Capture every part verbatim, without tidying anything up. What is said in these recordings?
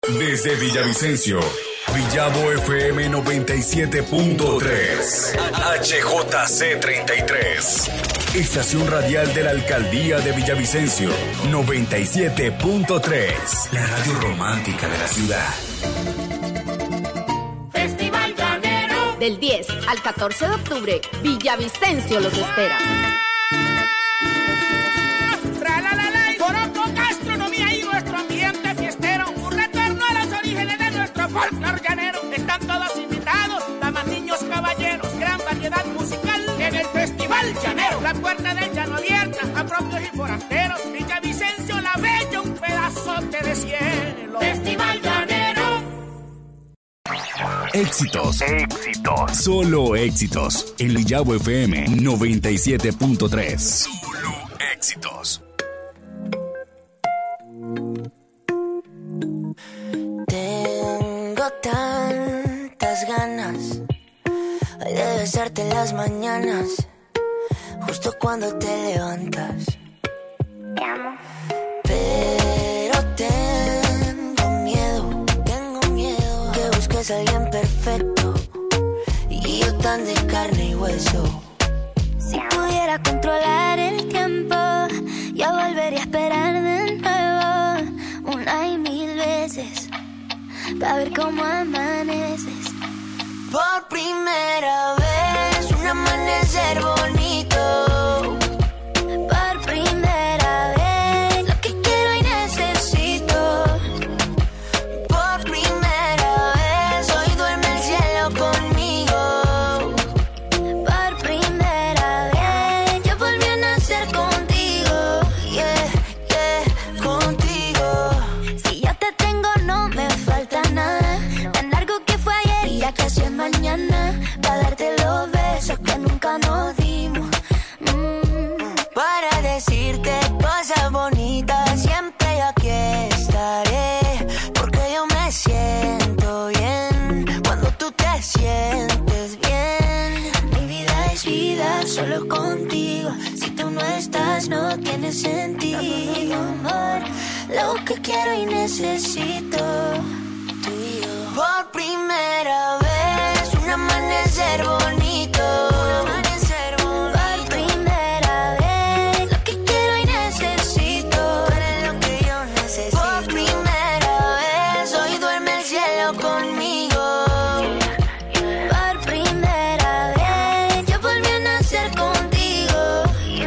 Desde Villavicencio, Villavo F M noventa y siete punto tres, H J C treinta y tres, estación radial de la Alcaldía de Villavicencio, noventa y siete punto tres, la radio romántica de la ciudad. Festival Llanero. Del diez al catorce de octubre, Villavicencio los espera. Poroto, gastronomía y nuestro ambiente fiestero, un retorno a los orígenes de nuestro folclor llanero. Están todos invitados, damas, niños, caballeros, gran variedad musical en el Festival Llanero. La puerta del llano abierta a propios y forasteros. Villavicencio la bella, un pedazote de cielo. Festival Llanero. Éxitos, éxitos, solo éxitos. En Villavo F M noventa y siete punto tres. Solo éxitos. Tengo tantas ganas ay, de besarte en las mañanas, justo cuando te levantas. Te amo. Pero tengo miedo, tengo miedo que busques a alguien perfecto y yo tan de carne y hueso. Si pudiera controlar el tiempo, yo volvería a esperar de nuevo una y mil veces para ver cómo amaneces. Por primera vez, un amanecer bonito. Por primera vez, lo que quiero y necesito. Por primera vez, hoy duerme el cielo conmigo. Por primera vez, yo volví a nacer contigo. Yeah, yeah, contigo. Si yo te tengo, no me falta nada. Tan largo que fue ayer y ya casi es mañana. Para darte los besos que nunca nos dimos. Mm. Para decirte cosas bonitas, siempre yo aquí estaré. Porque yo me siento bien cuando tú te sientes bien. Mi vida es vida solo contigo. Si tú no estás, no tiene sentido, amor. Lo que quiero y necesito, tú y yo. Por primera vez, un amanecer bonito. Un amanecer bonito. Por primera vez, lo que quiero y necesito. Tú eres lo que yo necesito. Por primera vez, hoy duerme el cielo conmigo. Por primera vez, yo volví a nacer contigo.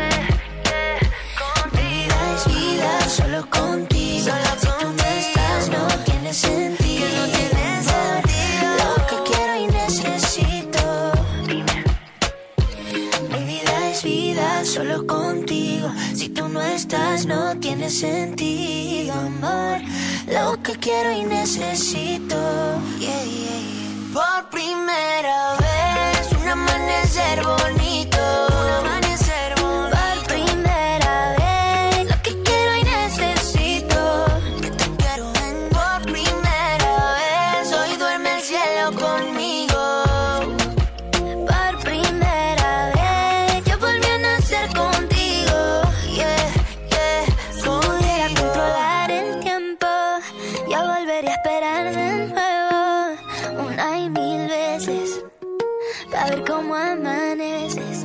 Vida es vida solo contigo. Solo si tú no estás, no tiene sentido. Que no tiene sentido. Lo que quiero y necesito. Mi vida es vida solo contigo. Si tú no estás, no tiene sentido, amor. Lo que quiero y necesito. Yeah, yeah, yeah. Por primera vez, un amanecer bonito. Un amanecer bonito. Por primera vez, lo que quiero y necesito. Que te quiero en. Por primera vez, hoy duerme el cielo conmigo. Por primera vez, yo volví a nacer contigo. Yeah, yeah, Si pudiera controlar el tiempo, yo volvería a esperar de nuevo una y mil veces para ver cómo amaneces.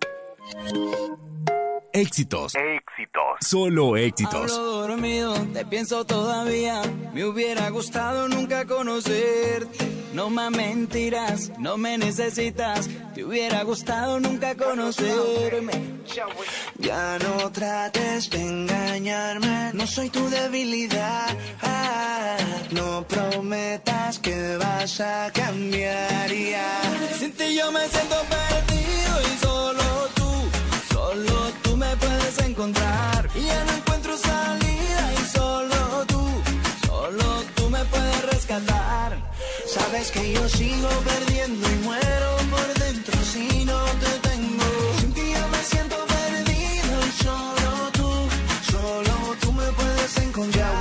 Éxitos, éxitos, solo éxitos. Hablo dormido, te pienso todavía. Me hubiera gustado nunca conocerte. No más mentiras, no me necesitas. Te hubiera gustado nunca conocerme. Ya no trates de engañarme. No soy tu debilidad. Ah, no prometas que vas a cambiar. Yeah. Sin ti yo me siento perdido y solo tú, solo tú me puedes encontrar. Y ya no encuentro salida y solo tú, solo tú me puedes rescatar. Sabes que yo sigo perdiendo y muero por dentro si no te tengo. Sin ti yo me siento perdido y solo tú, solo tú me puedes encontrar.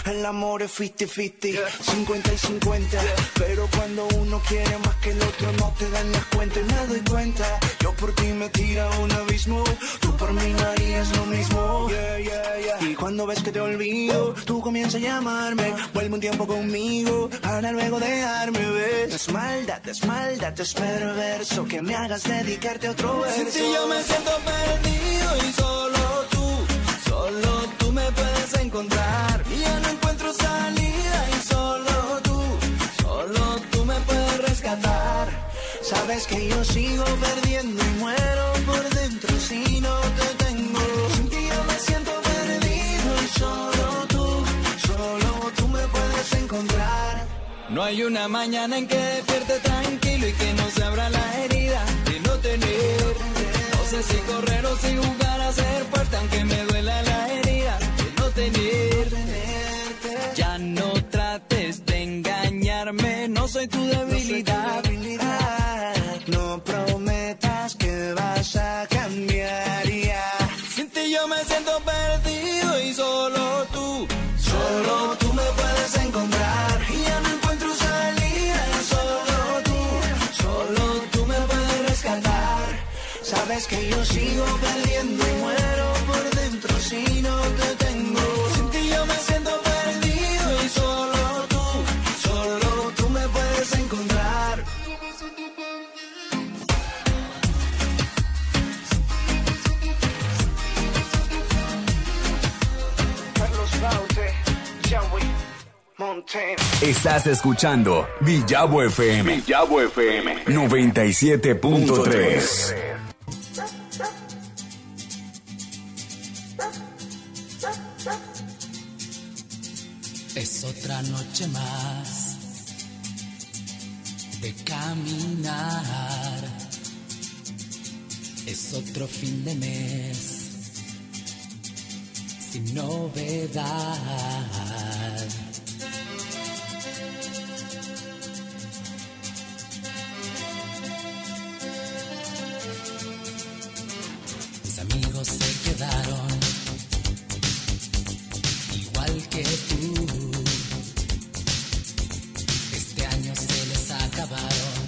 el amor es cincuenta cincuenta, cincuenta y cincuenta. Pero cuando uno quiere más que el otro no te dan las cuentas. Y me doy cuenta, yo por ti me tiro a un abismo, tú por mí no harías lo mismo. Yeah, yeah, yeah. Y cuando ves que te olvido, tú comienzas a llamarme, vuelve un tiempo conmigo para luego dejarme ver. Es maldad, es maldad, es perverso que me hagas dedicarte a otro verso. Sin ti yo me siento perdido y solo tú, solo tú me puedes encontrar. Y ya no encuentro salida y solo tú, solo tú me puedes rescatar. Sabes que yo sigo perdiendo y muero por dentro si no te tengo. Sin ti yo me siento perdido y solo tú, solo tú me puedes encontrar. No hay una mañana en que despierte tranquilo y que no se abra la herida de no tener. No sé si correr o si jugar a ser fuerte, aunque me duela la herida de no tener. Ya no trates de engañarme, no soy tu debilidad. No prometas que vas a cambiar ya. Sin ti yo me siento perdido y solo tú, solo tú me puedes encontrar. Y ya no encuentro salida, solo tú, solo tú me puedes rescatar. Sabes que yo sigo perdiendo y muero por dentro si no te tengo. Sin ti yo me siento perdido y solo tú, solo tú me puedes encontrar. Estás escuchando Villavo F M. Villavo F M noventa y siete punto tres. Es otra noche más de caminar. Es otro fin de mes sin novedad. Mis amigos se quedaron igual que tú. Este año se les acabaron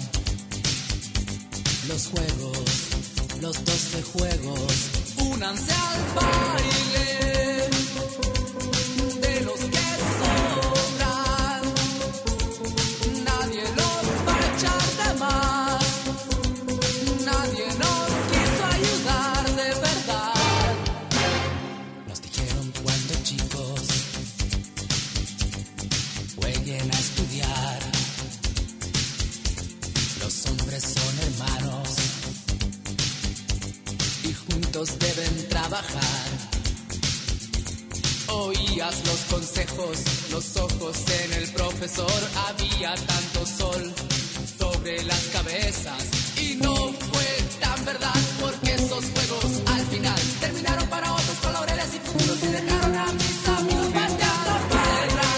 los juegos, los doce juegos. Únanse al baile de los que sobran. Nadie los va a echar de más. Nadie nos quiso ayudar de verdad. Nos dijeron cuando chicos jueguen a estudiar. Los hombres son hermanos y juntos deben trabajar. Oías los consejos, los ojos en el profesor. Había tanto sol sobre las cabezas y no fue tan verdad, porque esos juegos al final terminaron para otros con laureles y futuros y dejaron a mis amigos pateando piedra.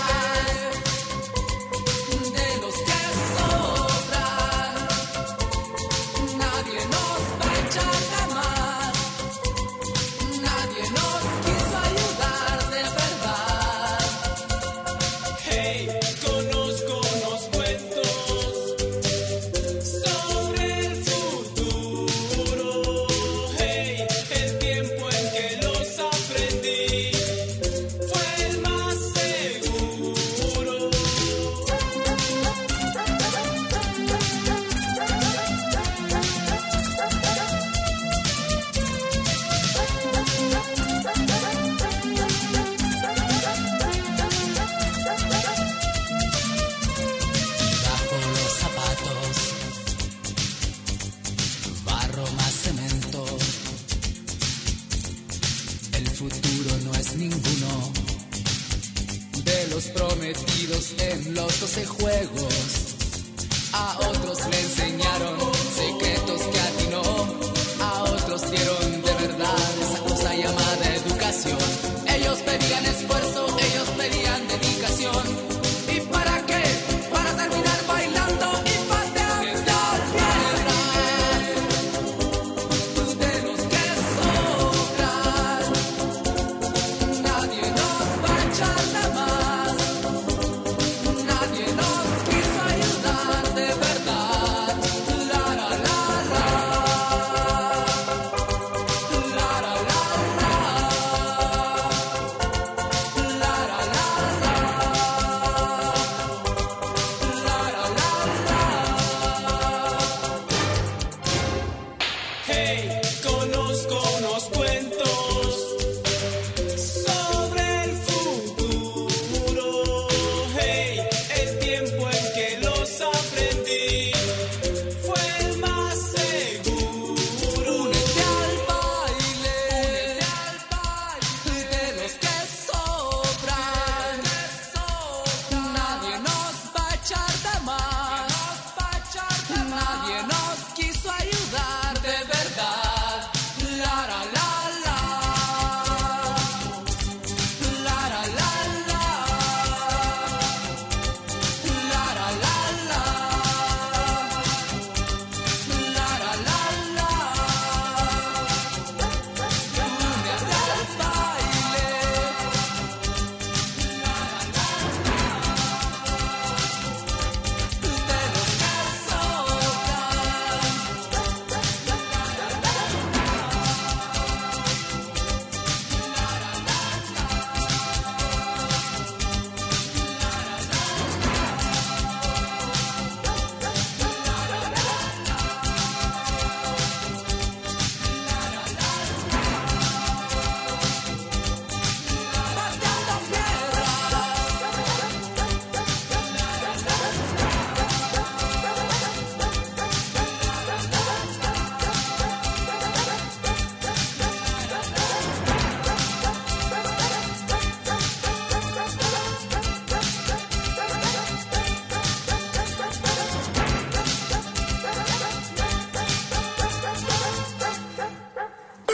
De los que sobran, nadie nos va a echar de más. Nadie nos quiso ayudar de verdad. Hey, conozco unos cuentos sobre el futuro. Hey, el tiempo en que los aprendí fue el más seguro. Bajo los zapatos, barro más cemento. El futuro no es ninguno de los prometidos en los doce juegos. A otros le enseñaron secretos que a ti no. A otros dieron de verdad esa cosa llamada educación. Ellos pedían esfuerzo, ellos pedían dedicación. ¿Y para qué? Para terminar bailando y pateando piedra. Tú de los que sobran, nadie nos va a echar de más.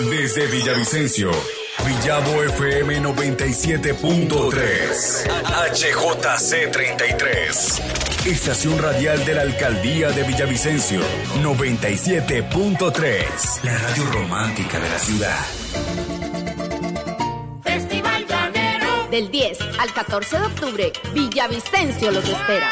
Desde Villavicencio, Villavo F M noventa y siete punto tres, H J C treinta y tres. Estación radial de la Alcaldía de Villavicencio, noventa y siete punto tres. La radio romántica de la ciudad. Festival Llanero. Del diez al catorce de octubre, Villavicencio los espera.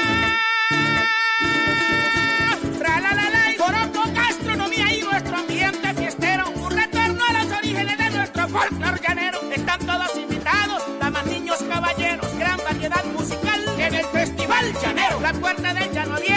Poroto, gastronomía y nuestro ambiente fiestero. Un retorno a los orígenes de nuestro folclor llanero. Están todos invitados, damas, niños, caballeros. Gran variedad musical en el Festival Llanero. La puerta del llano abierta